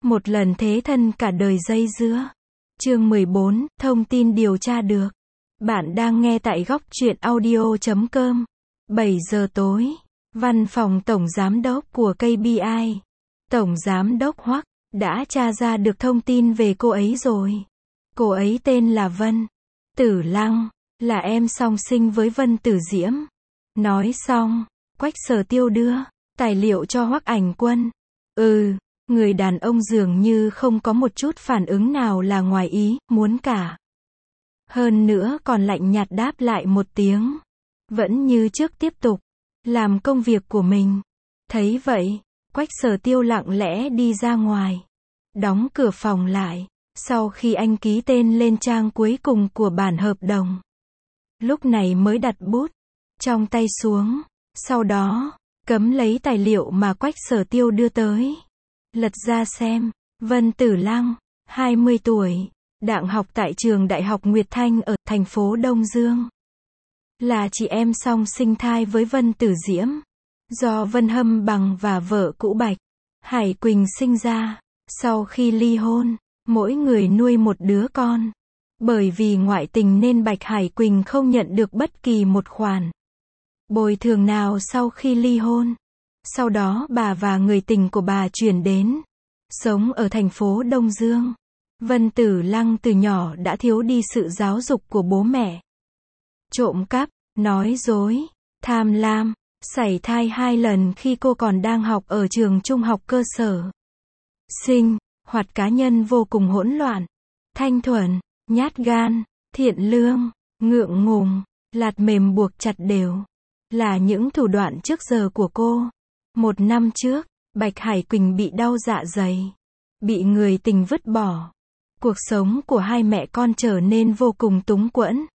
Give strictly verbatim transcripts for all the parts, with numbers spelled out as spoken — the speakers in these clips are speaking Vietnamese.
Một lần thế thân cả đời dây dưa. Chương mười bốn, thông tin điều tra được. Bạn đang nghe tại góc truyện audio chấm com. bảy giờ tối, văn phòng tổng giám đốc của ca pê i, tổng giám đốc Hoắc, đã tra ra được thông tin về cô ấy rồi. Cô ấy tên là Vân Tử Lăng, là em song sinh với Vân Tử Diễm. Nói xong, Quách Sở Tiêu đưa tài liệu cho Hoắc Ảnh Quân. Ừ, người đàn ông dường như không có một chút phản ứng nào là ngoài ý muốn cả. Hơn nữa còn lạnh nhạt đáp lại một tiếng. Vẫn như trước tiếp tục làm công việc của mình. Thấy vậy, Quách Sở Tiêu lặng lẽ đi ra ngoài, đóng cửa phòng lại. Sau khi anh ký tên lên trang cuối cùng của bản hợp đồng, lúc này mới đặt bút trong tay xuống. Sau đó, cấm lấy tài liệu mà Quách Sở Tiêu đưa tới. Lật ra xem. Vân Tử Lăng, hai mươi tuổi, đang học tại trường Đại học Nguyệt Thanh ở thành phố Đông Dương. Là chị em song sinh thai với Vân Tử Diễm, do Vân Hâm Bằng và vợ cũ Bạch Hải Quỳnh sinh ra. Sau khi ly hôn, mỗi người nuôi một đứa con. Bởi vì ngoại tình nên Bạch Hải Quỳnh không nhận được bất kỳ một khoản bồi thường nào sau khi ly hôn. Sau đó bà và người tình của bà chuyển đến sống ở thành phố Đông Dương. Vân Tử Lăng từ nhỏ đã thiếu đi sự giáo dục của bố mẹ. Trộm cắp, nói dối, tham lam, sảy thai hai lần khi cô còn đang học ở trường trung học cơ sở. Sinh hoạt cá nhân vô cùng hỗn loạn, thanh thuần, nhát gan, thiện lương, ngượng ngùng, lạt mềm buộc chặt đều, là những thủ đoạn trước giờ của cô. Một năm trước, Bạch Hải Quỳnh bị đau dạ dày, bị người tình vứt bỏ. Cuộc sống của hai mẹ con trở nên vô cùng túng quẫn.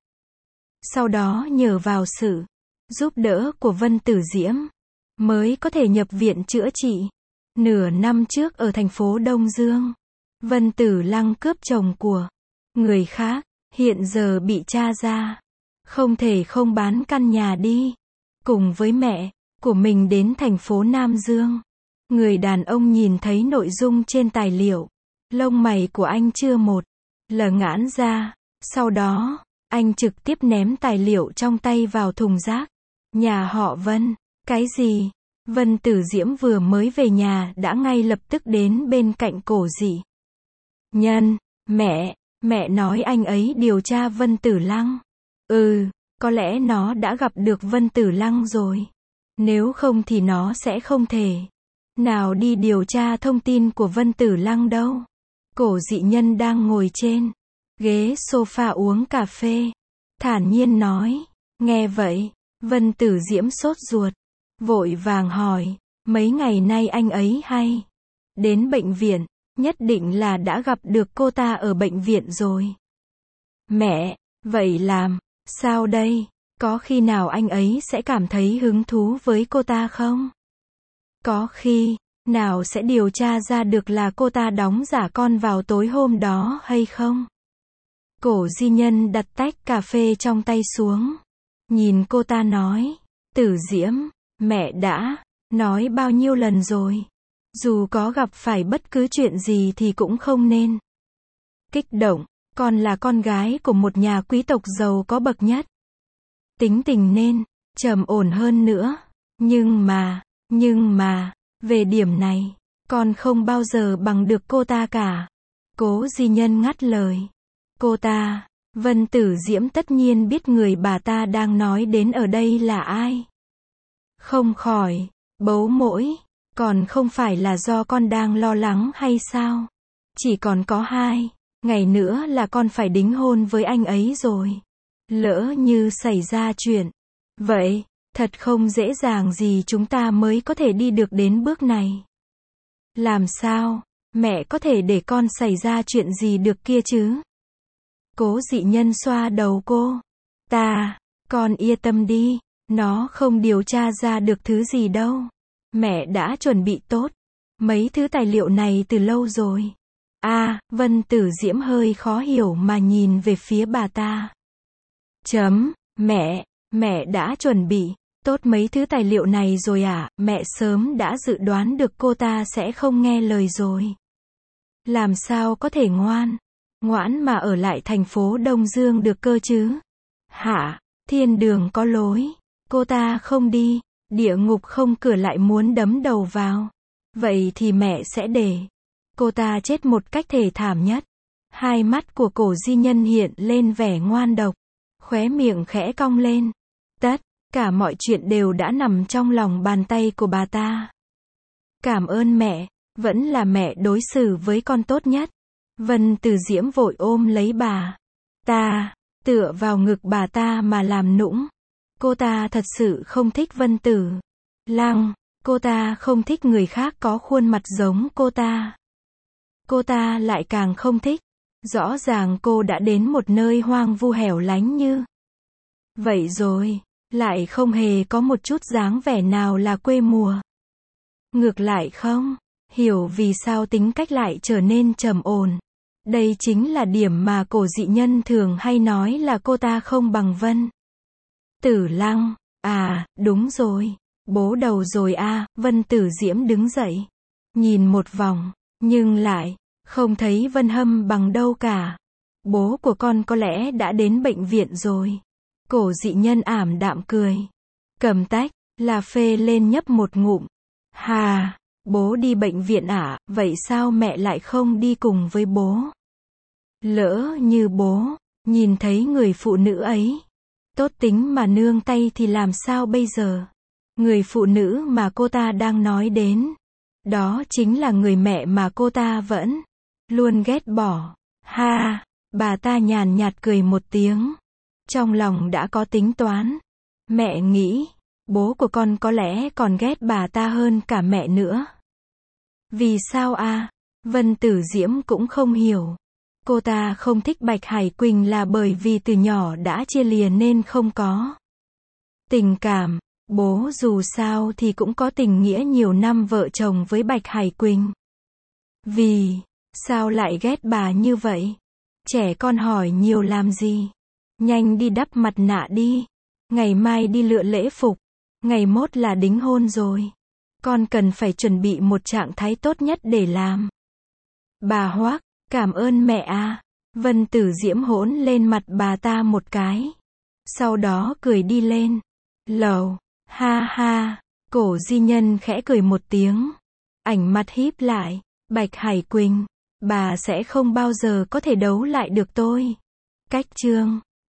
Sau đó nhờ vào sự giúp đỡ của Vân Tử Diễm, mới có thể nhập viện chữa trị. Nửa năm trước ở thành phố Đông Dương, Vân Tử Lăng cướp chồng của người khác, hiện giờ bị tra ra. Không thể không bán căn nhà đi, cùng với mẹ của mình đến thành phố Nam Dương. Người đàn ông nhìn thấy nội dung trên tài liệu, lông mày của anh chưa một lần ngãn ra. Sau đó, anh trực tiếp ném tài liệu trong tay vào thùng rác. Nhà họ Vân, cái gì? Vân Tử Diễm vừa mới về nhà đã ngay lập tức đến bên cạnh Cổ Dị Nhân. Mẹ, mẹ nói anh ấy điều tra Vân Tử Lăng. Ừ, có lẽ nó đã gặp được Vân Tử Lăng rồi. Nếu không thì nó sẽ không thể nào đi điều tra thông tin của Vân Tử Lăng đâu. Cổ Dị Nhân đang ngồi trên ghế sofa uống cà phê, thản nhiên nói. Nghe vậy, Vân Tử Diễm sốt ruột, vội vàng hỏi, mấy ngày nay anh ấy hay đến bệnh viện, nhất định là đã gặp được cô ta ở bệnh viện rồi. Mẹ, vậy làm sao đây? Có khi nào anh ấy sẽ cảm thấy hứng thú với cô ta không? Có khi nào sẽ điều tra ra được là cô ta đóng giả con vào tối hôm đó hay không? Cổ Di Nhân đặt tách cà phê trong tay xuống, nhìn cô ta nói, Tử Diễm, mẹ đã nói bao nhiêu lần rồi, dù có gặp phải bất cứ chuyện gì thì cũng không nên kích động, con là con gái của một nhà quý tộc giàu có bậc nhất. Tính tình nên trầm ổn hơn nữa. Nhưng mà, nhưng mà, về điểm này, con không bao giờ bằng được cô ta cả. Cố Di Nhân ngắt lời. Cô ta, Vân Tử Diễm tất nhiên biết người bà ta đang nói đến ở đây là ai. Không khỏi bấu mũi, còn không phải là do con đang lo lắng hay sao? Chỉ còn có hai ngày nữa là con phải đính hôn với anh ấy rồi. Lỡ như xảy ra chuyện vậy, thật không dễ dàng gì chúng ta mới có thể đi được đến bước này. Làm sao mẹ có thể để con xảy ra chuyện gì được kia chứ? Cố Dị Nhân xoa đầu cô. Ta, con yên tâm đi, nó không điều tra ra được thứ gì đâu. Mẹ đã chuẩn bị tốt mấy thứ tài liệu này từ lâu rồi. À, Vân Tử Diễm hơi khó hiểu mà nhìn về phía bà ta. Chấm, mẹ, mẹ đã chuẩn bị tốt mấy thứ tài liệu này rồi à? Mẹ sớm đã dự đoán được cô ta sẽ không nghe lời rồi. Làm sao có thể ngoan, ngoãn mà ở lại thành phố Đông Dương được cơ chứ? Hả? Thiên đường có lối, cô ta không đi, địa ngục không cửa lại muốn đấm đầu vào. Vậy thì mẹ sẽ để cô ta chết một cách thê thảm nhất. Hai mắt của Cổ Di Nhân hiện lên vẻ ngoan độc, khóe miệng khẽ cong lên. Tất cả mọi chuyện đều đã nằm trong lòng bàn tay của bà ta. Cảm ơn mẹ, vẫn là mẹ đối xử với con tốt nhất. Vân Tử Diễm vội ôm lấy bà ta, tựa vào ngực bà ta mà làm nũng. Cô ta thật sự không thích Vân Tử Lăng, cô ta không thích người khác có khuôn mặt giống cô ta. Cô ta lại càng không thích. Rõ ràng cô đã đến một nơi hoang vu hẻo lánh như vậy rồi, lại không hề có một chút dáng vẻ nào là quê mùa. Ngược lại không hiểu vì sao tính cách lại trở nên trầm ổn. Đây chính là điểm mà Cổ Dị Nhân thường hay nói là cô ta không bằng Vân Tử Lăng. À, đúng rồi, bố đầu rồi à. Vân Tử Diễm đứng dậy, nhìn một vòng, nhưng lại không thấy Vân Hâm bằng đâu cả. Bố của con có lẽ đã đến bệnh viện rồi. Cổ Dị Nhân ảm đạm cười, cầm tách là phê lên nhấp một ngụm. Hà, bố đi bệnh viện à? Vậy sao mẹ lại không đi cùng với bố? Lỡ như bố nhìn thấy người phụ nữ ấy tốt tính mà nương tay thì làm sao bây giờ? Người phụ nữ mà cô ta đang nói đến, đó chính là người mẹ mà cô ta vẫn luôn ghét bỏ. Ha, bà ta nhàn nhạt cười một tiếng, trong lòng đã có tính toán. Mẹ nghĩ, bố của con có lẽ còn ghét bà ta hơn cả mẹ nữa. Vì sao à? Vân Tử Diễm cũng không hiểu. Cô ta không thích Bạch Hải Quỳnh là bởi vì từ nhỏ đã chia lìa nên không có tình cảm. Bố dù sao thì cũng có tình nghĩa nhiều năm vợ chồng với Bạch Hải Quỳnh. Vì sao lại ghét bà như vậy? Trẻ con hỏi nhiều làm gì? Nhanh đi đắp mặt nạ đi. Ngày mai đi lựa lễ phục. Ngày mốt là đính hôn rồi. Con cần phải chuẩn bị một trạng thái tốt nhất để làm. Bà Hoắc, cảm ơn mẹ à. Vân Tử Diễm hỗn lên mặt bà ta một cái. Sau đó cười đi lên lầu. Ha ha. Cổ Di Nhân khẽ cười một tiếng, ảnh mặt híp lại. Bạch Hải Quỳnh, bà sẽ không bao giờ có thể đấu lại được tôi. Cách chương